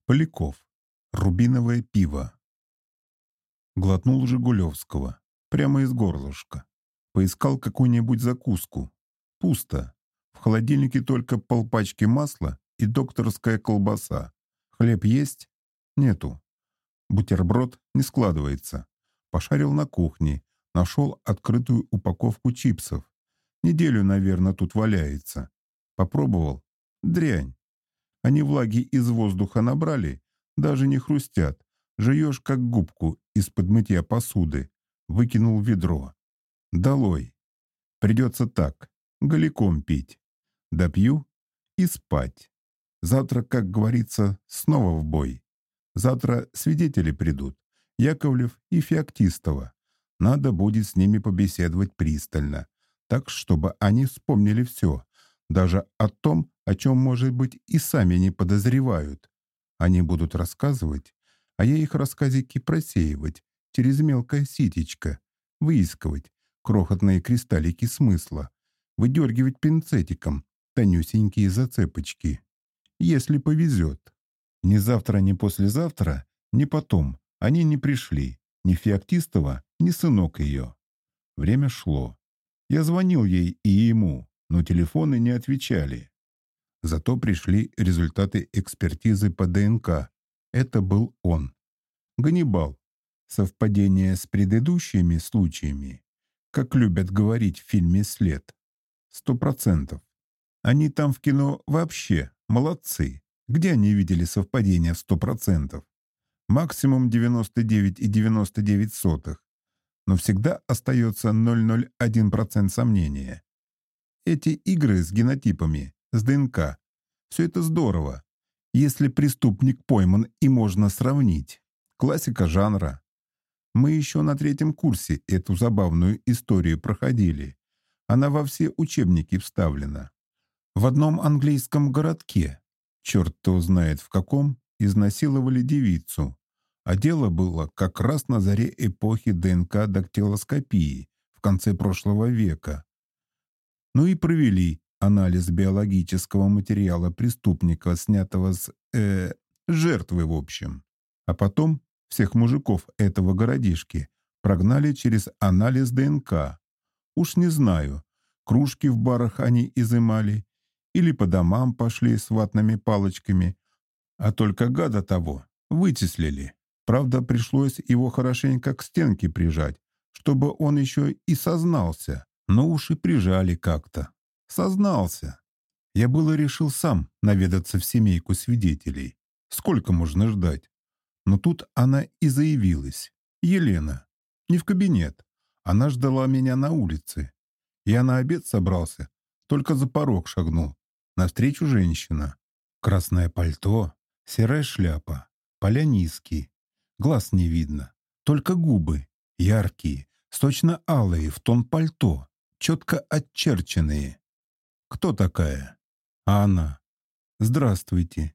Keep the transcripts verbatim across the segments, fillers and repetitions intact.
Поляков. Рубиновое пиво. Глотнул Жигулевского. Прямо из горлышка. Поискал какую-нибудь закуску. Пусто. В холодильнике только полпачки масла и докторская колбаса. Хлеб есть? Нету. Бутерброд не складывается. Пошарил на кухне. Нашел открытую упаковку чипсов. Неделю, наверное, тут валяется. Попробовал. Дрянь. Они влаги из воздуха набрали, даже не хрустят. Жуешь, как губку из-под мытья посуды. Выкинул в ведро. Долой. Придется так, голиком пить. Допью и спать. Завтра, как говорится, снова в бой. Завтра свидетели придут. Яковлев и Феоктистова. Надо будет с ними побеседовать пристально. Так, чтобы они вспомнили все. Даже о том, о чем, может быть, и сами не подозревают. Они будут рассказывать, а я их рассказики просеивать через мелкое ситечко, выискивать крохотные кристаллики смысла, выдергивать пинцетиком тонюсенькие зацепочки. Если повезет. Ни завтра, ни послезавтра, ни потом они не пришли, ни Феоктистова, ни сынок ее. Время шло. Я звонил ей и ему, но телефоны не отвечали. Зато пришли результаты экспертизы по ДНК. Это был он. Ганнибал. Совпадение с предыдущими случаями, как любят говорить в фильме «След». Сто процентов. Они там в кино вообще молодцы. Где они видели совпадение в сто процентов? Максимум девяносто девять и девяносто девять сотых. Но всегда остается ноль целых ноль один процент сомнения. Эти игры с генотипами, с ДНК, все это здорово, если преступник пойман и можно сравнить. Классика жанра. Мы еще на третьем курсе эту забавную историю проходили. Она во все учебники вставлена. В одном английском городке, черт-то знает в каком, изнасиловали девицу. А дело было как раз на заре эпохи ДНК-дактилоскопии в конце прошлого века. Ну и провели анализ биологического материала преступника, снятого с э, жертвы в общем. А потом всех мужиков этого городишки прогнали через анализ ДНК. Уж не знаю, кружки в барах они изымали или по домам пошли с ватными палочками, а только гада того вычислили. Правда, пришлось его хорошенько к стенке прижать, чтобы он еще и сознался. Но уж и прижали как-то. Сознался. Я было решил сам наведаться в семейку свидетелей. Сколько можно ждать? Но тут она и заявилась. Елена. Не в кабинет. Она ждала меня на улице. Я на обед собрался, только за порог шагнул. Навстречу женщина. Красное пальто, серая шляпа, поля низкие. Глаз не видно, только губы, яркие, сочно-алые, в тон пальто, четко очерченные. Кто такая? А она. Здравствуйте.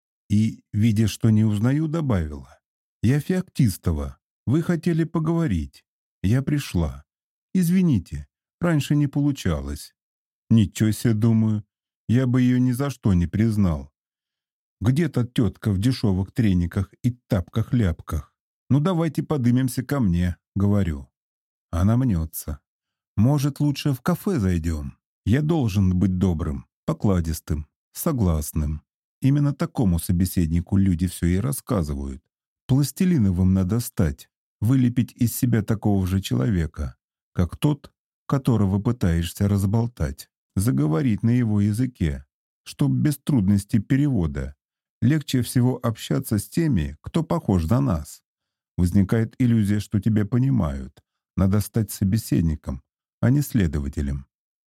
И, видя, что не узнаю, добавила. Я Феоктистова. Вы хотели поговорить. Я пришла. Извините, раньше не получалось. Ничего себе, думаю, я бы ее ни за что не признал. Где-то тетка в дешевых трениках и тапках-ляпках. Ну давайте подымемся ко мне, говорю. Она мнется. Может, лучше в кафе зайдем? Я должен быть добрым, покладистым, согласным. Именно такому собеседнику люди все и рассказывают. Пластилиновым надо стать, вылепить из себя такого же человека, как тот, которого пытаешься разболтать, заговорить на его языке, чтоб без трудностей перевода. Легче всего общаться с теми, кто похож на нас. Возникает иллюзия, что тебя понимают. Надо стать собеседником, а не следователем.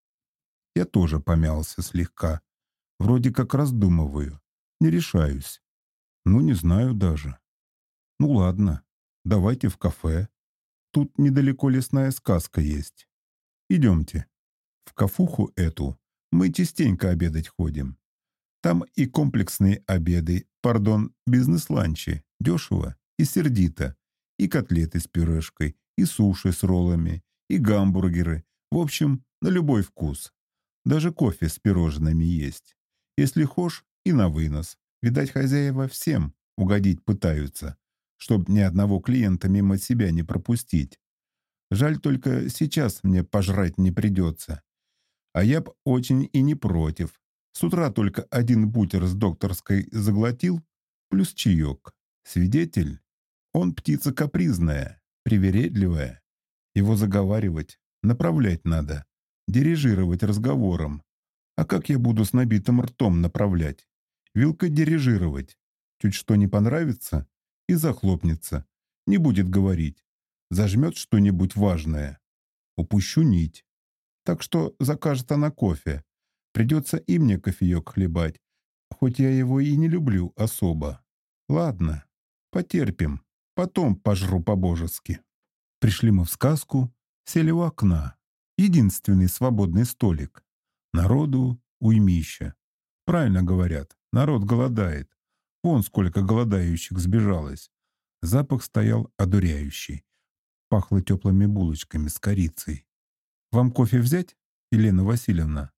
Я тоже помялся слегка. Вроде как раздумываю. Не решаюсь. Ну, не знаю даже. Ну ладно, давайте в кафе. Тут недалеко лесная сказка есть. Идемте. В кафуху эту мы частенько обедать ходим. Там и комплексные обеды, пардон, бизнес-ланчи, дешево и сердито, и котлеты с пюрешкой, и суши с роллами, и гамбургеры. В общем, на любой вкус. Даже кофе с пирожными есть. Если хошь, и на вынос. Видать, хозяева всем угодить пытаются, чтоб ни одного клиента мимо себя не пропустить. Жаль, только сейчас мне пожрать не придется. А я б очень и не против. С утра только один бутер с докторской заглотил, плюс чаек. Свидетель? Он птица капризная, привередливая. Его заговаривать, направлять надо, дирижировать разговором. А как я буду с набитым ртом направлять? Вилкой дирижировать. Чуть что не понравится и захлопнется. Не будет говорить. Зажмет что-нибудь важное. Упущу нить. Так что закажет она кофе. Придется и мне кофеек хлебать, хоть я его и не люблю особо. Ладно, потерпим. Потом пожру по-божески. Пришли мы в сказку, сели у окна. Единственный свободный столик. Народу уймища. Правильно говорят, народ голодает. Вон сколько голодающих сбежалось. Запах стоял одуряющий. Пахло теплыми булочками с корицей. «Вам кофе взять, Елена Васильевна?»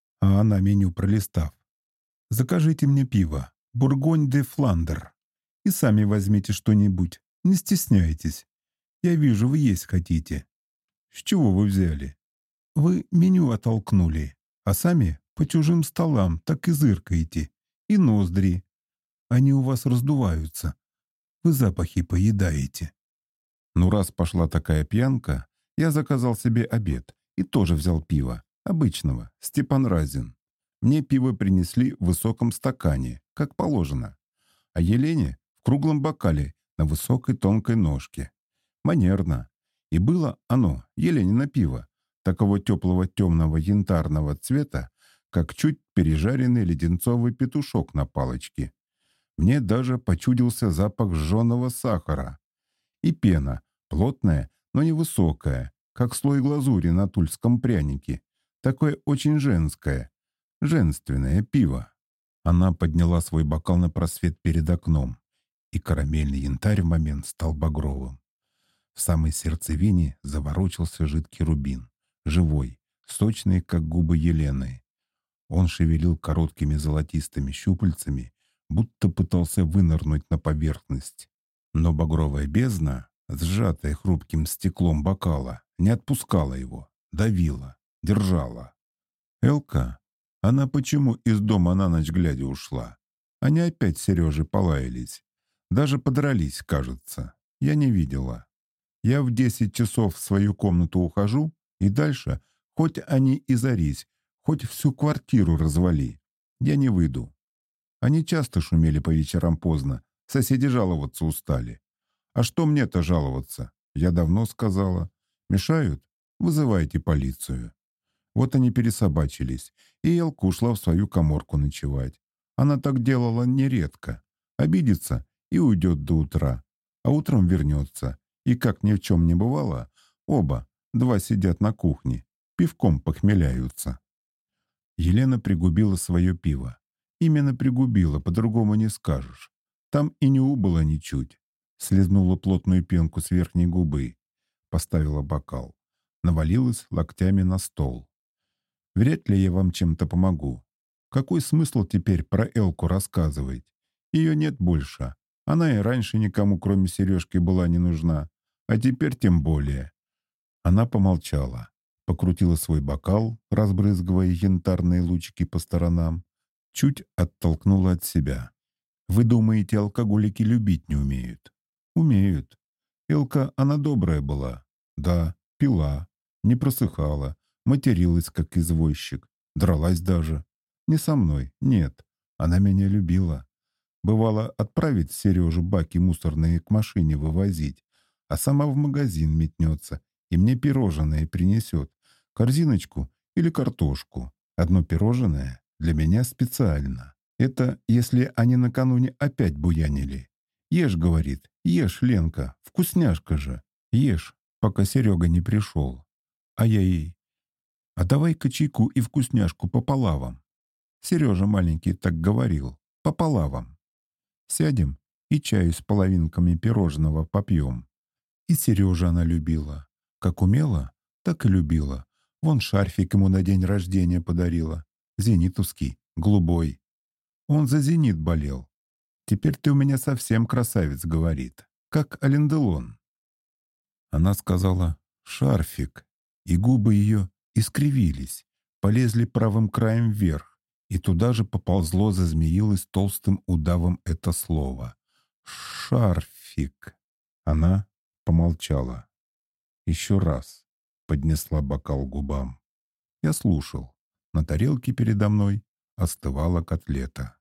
А она, меню пролистав. «Закажите мне пиво. Бургонь де Фландер. И сами возьмите что-нибудь. Не стесняйтесь. Я вижу, вы есть хотите». «С чего вы взяли?» «Вы меню оттолкнули, а сами по чужим столам так и зыркаете. И ноздри. Они у вас раздуваются. Вы запахи поедаете». Ну, раз пошла такая пьянка, я заказал себе обед и тоже взял пиво. Обычного, Степан Разин. Мне пиво принесли в высоком стакане, как положено. А Елене в круглом бокале на высокой тонкой ножке. Манерно. И было оно, Еленина пиво, такого теплого темного янтарного цвета, как чуть пережаренный леденцовый петушок на палочке. Мне даже почудился запах жженого сахара. И пена, плотная, но невысокая, как слой глазури на тульском прянике. Такое очень женское, женственное пиво. Она подняла свой бокал на просвет перед окном, и карамельный янтарь в момент стал багровым. В самой сердцевине заворочился жидкий рубин, живой, сочный, как губы Елены. Он шевелил короткими золотистыми щупальцами, будто пытался вынырнуть на поверхность. Но багровая бездна, сжатая хрупким стеклом бокала, не отпускала его, давила, держала. Элка, она почему из дома на ночь глядя ушла? Они опять с Сережей полаялись. Даже подрались, кажется. Я не видела. Я в десять часов в свою комнату ухожу, и дальше, хоть они и зарись, хоть всю квартиру развали, я не выйду. Они часто шумели по вечерам поздно, соседи жаловаться устали. А что мне-то жаловаться? Я давно сказала. Мешают? Вызывайте полицию. Вот они пересобачились, и Элка ушла в свою каморку ночевать. Она так делала нередко. Обидится и уйдет до утра, а утром вернется. И как ни в чем не бывало, оба, два сидят на кухне, пивком похмеляются. Елена пригубила свое пиво. Именно пригубила, по-другому не скажешь. Там и не убыло ничуть. Слизнула плотную пенку с верхней губы. Поставила бокал. Навалилась локтями на стол. Вряд ли я вам чем-то помогу. Какой смысл теперь про Элку рассказывать? Ее нет больше. Она и раньше никому, кроме Сережки, была не нужна. А теперь тем более. Она помолчала. Покрутила свой бокал, разбрызгивая янтарные лучики по сторонам. Чуть оттолкнула от себя. Вы думаете, алкоголики любить не умеют? Умеют. Элка, она добрая была. Да, пила, не просыхала, материлась, как извозчик, дралась даже. Не со мной, нет. Она меня любила. Бывало, отправить Сережу баки мусорные к машине вывозить, а сама в магазин метнется и мне пирожное принесет, корзиночку или картошку. Одно пирожное для меня специально. Это если они накануне опять буянили. «Ешь», — говорит, — «ешь, Ленка, вкусняшка же, ешь, пока Серега не пришел». А я ей: «А давай-ка чайку и вкусняшку пополавам». Сережа маленький так говорил: «Пополавам». Сядем и чаю с половинками пирожного попьем. И Сережа она любила. Как умела, так и любила. Вон шарфик ему на день рождения подарила. Зенитовский, голубой. Он за «Зенит» болел. Теперь ты у меня совсем красавец, говорит, как Аленделон. Она сказала «шарфик», и губы ее искривились, полезли правым краем вверх, и туда же поползло, зазмеилось толстым удавом это слово. «Шарфик». Она помолчала. Еще раз поднесла бокал к губам. Я слушал. На тарелке передо мной остывала котлета.